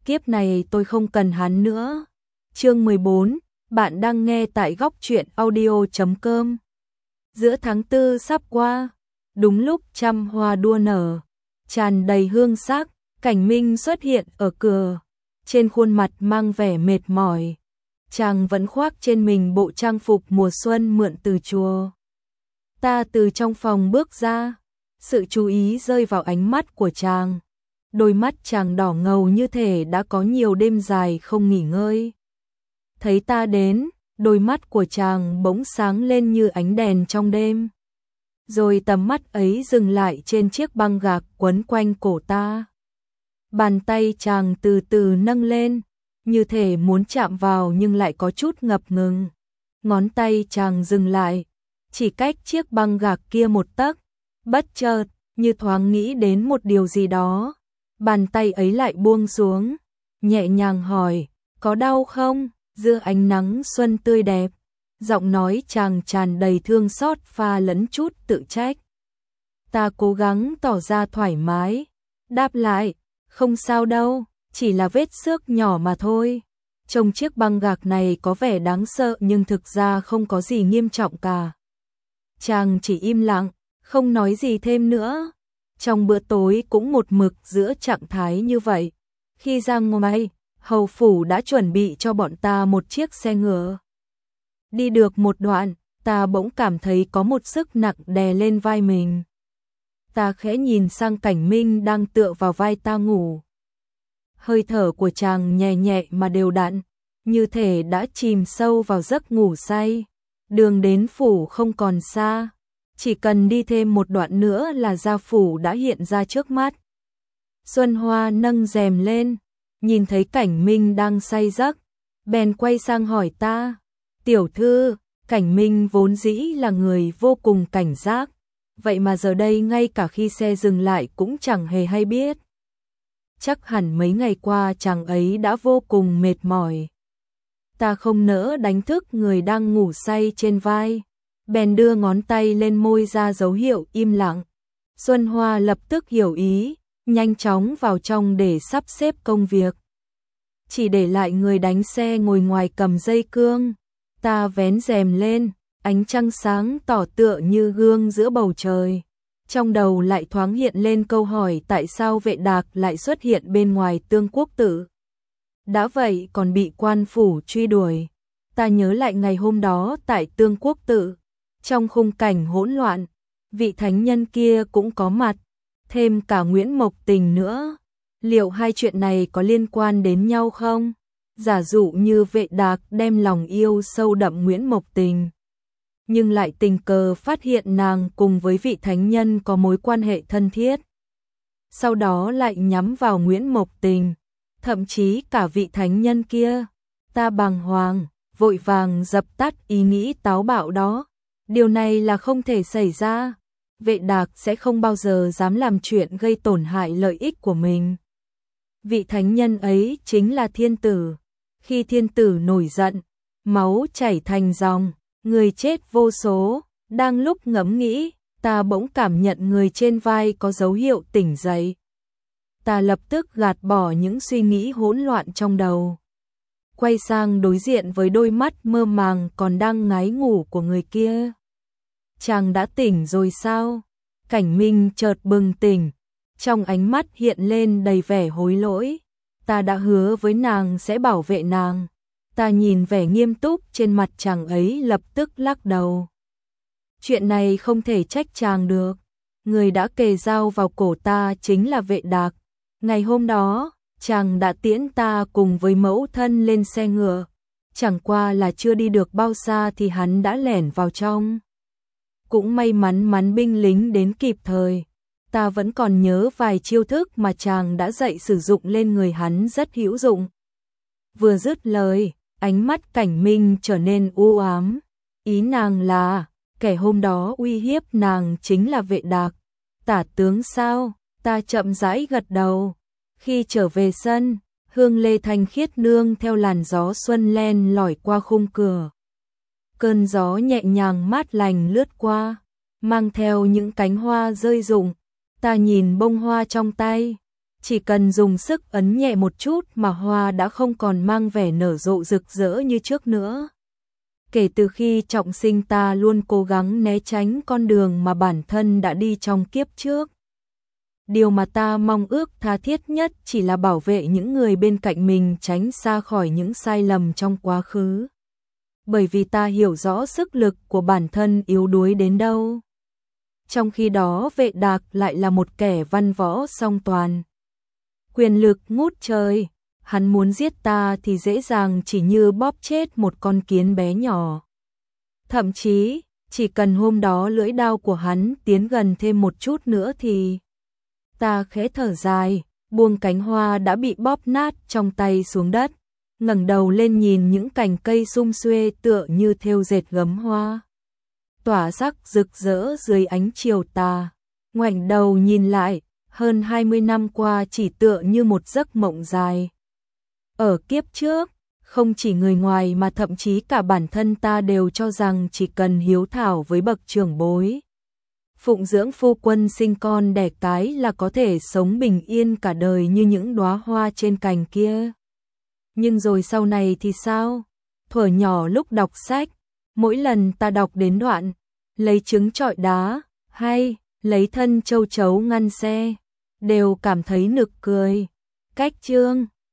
kiếp này tôi không cần hắn nữa. Chương 14, bạn đang nghe tại góc truyện audio.com. Giữa tháng 4 sắp qua, đúng lúc trăm hoa đua nở, tràn đầy hương sắc, Cảnh Minh xuất hiện ở cửa, trên khuôn mặt mang vẻ mệt mỏi. Chàng vẫn khoác trên mình bộ trang phục mùa xuân mượn từ chùa. Ta từ trong phòng bước ra, sự chú ý rơi vào ánh mắt của chàng. Đôi mắt chàng đỏ ngầu như thể đã có nhiều đêm dài không nghỉ ngơi. Thấy ta đến, đôi mắt của chàng bỗng sáng lên như ánh đèn trong đêm. Rồi tầm mắt ấy dừng lại trên chiếc băng gạc quấn quanh cổ ta. Bàn tay chàng từ từ nâng lên, như thể muốn chạm vào nhưng lại có chút ngập ngừng. Ngón tay chàng dừng lại, chỉ cách chiếc băng gạc kia một tấc. Bất chợt, như thoáng nghĩ đến một điều gì đó, bàn tay ấy lại buông xuống, nhẹ nhàng hỏi, có đau không? Giữa ánh nắng xuân tươi đẹp, giọng nói chàng tràn đầy thương xót pha lẫn chút tự trách. Ta cố gắng tỏ ra thoải mái, đáp lại, không sao đâu, chỉ là vết xước nhỏ mà thôi. Trông chiếc băng gạc này có vẻ đáng sợ nhưng thực ra không có gì nghiêm trọng cả. Chàng chỉ im lặng, không nói gì thêm nữa. Trong bữa tối cũng một mực giữa trạng thái như vậy. Khi ra ngoài, hầu phủ đã chuẩn bị cho bọn ta một chiếc xe ngựa. Đi được một đoạn, ta bỗng cảm thấy có một sức nặng đè lên vai mình. Ta khẽ nhìn sang Cảnh Minh đang tựa vào vai ta ngủ. Hơi thở của chàng nhẹ nhẹ mà đều đặn, như thể đã chìm sâu vào giấc ngủ say. Đường đến phủ không còn xa, chỉ cần đi thêm một đoạn nữa là gia phủ đã hiện ra trước mắt. Xuân Hoa nâng rèm lên, nhìn thấy Cảnh Minh đang say giấc, bèn quay sang hỏi ta, tiểu thư. Cảnh Minh vốn dĩ là người vô cùng cảnh giác, vậy mà giờ đây ngay cả khi xe dừng lại cũng chẳng hề hay biết. Chắc hẳn mấy ngày qua chàng ấy đã vô cùng mệt mỏi. Ta không nỡ đánh thức người đang ngủ say trên vai, bèn đưa ngón tay lên môi ra dấu hiệu im lặng. Xuân Hoa lập tức hiểu ý, nhanh chóng vào trong để sắp xếp công việc. Chỉ để lại người đánh xe ngồi ngoài cầm dây cương. Ta vén rèm lên, ánh trăng sáng tỏ tựa như gương giữa bầu trời. Trong đầu lại thoáng hiện lên câu hỏi tại sao Vệ Đạc lại xuất hiện bên ngoài Tương Quốc Tự. Đã vậy còn bị quan phủ truy đuổi. Ta nhớ lại ngày hôm đó tại Tương Quốc Tự, trong khung cảnh hỗn loạn, vị thánh nhân kia cũng có mặt, thêm cả Nguyễn Mộc Tình nữa. Liệu hai chuyện này có liên quan đến nhau không? Giả dụ như Vệ Đạc đem lòng yêu sâu đậm Nguyễn Mộc Tình, nhưng lại tình cờ phát hiện nàng cùng với vị thánh nhân có mối quan hệ thân thiết. Sau đó lại nhắm vào Nguyễn Mộc Tình, thậm chí cả vị thánh nhân kia. Ta bàng hoàng, vội vàng dập tắt ý nghĩ táo bạo đó. Điều này là không thể xảy ra. Vệ Đạc sẽ không bao giờ dám làm chuyện gây tổn hại lợi ích của mình. Vị thánh nhân ấy chính là thiên tử. Khi thiên tử nổi giận, máu chảy thành dòng, người chết vô số. Đang lúc ngẫm nghĩ, ta bỗng cảm nhận người trên vai có dấu hiệu tỉnh dậy. Ta lập tức gạt bỏ những suy nghĩ hỗn loạn trong đầu, quay sang đối diện với đôi mắt mơ màng còn đang ngái ngủ của người kia. Chàng đã tỉnh rồi sao? Cảnh Minh chợt bừng tỉnh, trong ánh mắt hiện lên đầy vẻ hối lỗi. Ta đã hứa với nàng sẽ bảo vệ nàng. Ta nhìn vẻ nghiêm túc trên mặt chàng ấy lập tức lắc đầu. Chuyện này không thể trách chàng được. Người đã kề dao vào cổ ta chính là Vệ Đạc. Ngày hôm đó, chàng đã tiễn ta cùng với mẫu thân lên xe ngựa. Chẳng qua là chưa đi được bao xa thì hắn đã lẻn vào trong. Cũng may mắn binh lính đến kịp thời. Ta vẫn còn nhớ vài chiêu thức mà chàng đã dạy sử dụng lên người hắn rất hữu dụng. Vừa dứt lời, ánh mắt Cảnh Minh trở nên u ám. Ý nàng là, kẻ hôm đó uy hiếp nàng chính là Vệ Đạc. Tả tướng sao? Ta chậm rãi gật đầu. Khi trở về sân, hương lê thanh khiết nương theo làn gió xuân len lỏi qua khung cửa. Cơn gió nhẹ nhàng mát lành lướt qua, mang theo những cánh hoa rơi rụng. Ta nhìn bông hoa trong tay, Chỉ cần dùng sức ấn nhẹ một chút mà hoa đã không còn mang vẻ nở rộ rực rỡ như trước nữa. Kể từ khi trọng sinh ta luôn cố gắng né tránh con đường mà bản thân đã đi trong kiếp trước. Điều mà ta mong ước tha thiết nhất chỉ là bảo vệ những người bên cạnh mình tránh xa khỏi những sai lầm trong quá khứ. Bởi vì ta hiểu rõ sức lực của bản thân yếu đuối đến đâu. Trong khi đó Vệ Đạc lại là một kẻ văn võ song toàn. Quyền lực ngút trời, hắn muốn giết ta thì dễ dàng chỉ như bóp chết một con kiến bé nhỏ. Thậm chí, chỉ cần hôm đó lưỡi đao của hắn tiến gần thêm một chút nữa thì... Ta khẽ thở dài, buông cánh hoa đã bị bóp nát trong tay xuống đất, ngẩng đầu lên nhìn những cành cây sum xuê tựa như thêu dệt gấm hoa. Tỏa sắc rực rỡ dưới ánh chiều tà, ngoảnh đầu nhìn lại, hơn 20 năm qua chỉ tựa như một giấc mộng dài. Ở kiếp trước, không chỉ người ngoài mà thậm chí cả bản thân ta đều cho rằng chỉ cần hiếu thảo với bậc trưởng bối, phụng dưỡng phu quân sinh con đẻ cái là có thể sống bình yên cả đời như những đóa hoa trên cành kia. Nhưng rồi sau này thì sao? Thuở nhỏ lúc đọc sách, mỗi lần ta đọc đến đoạn lấy trứng trọi đá hay lấy thân châu chấu ngăn xe, đều cảm thấy nực cười. Cách chương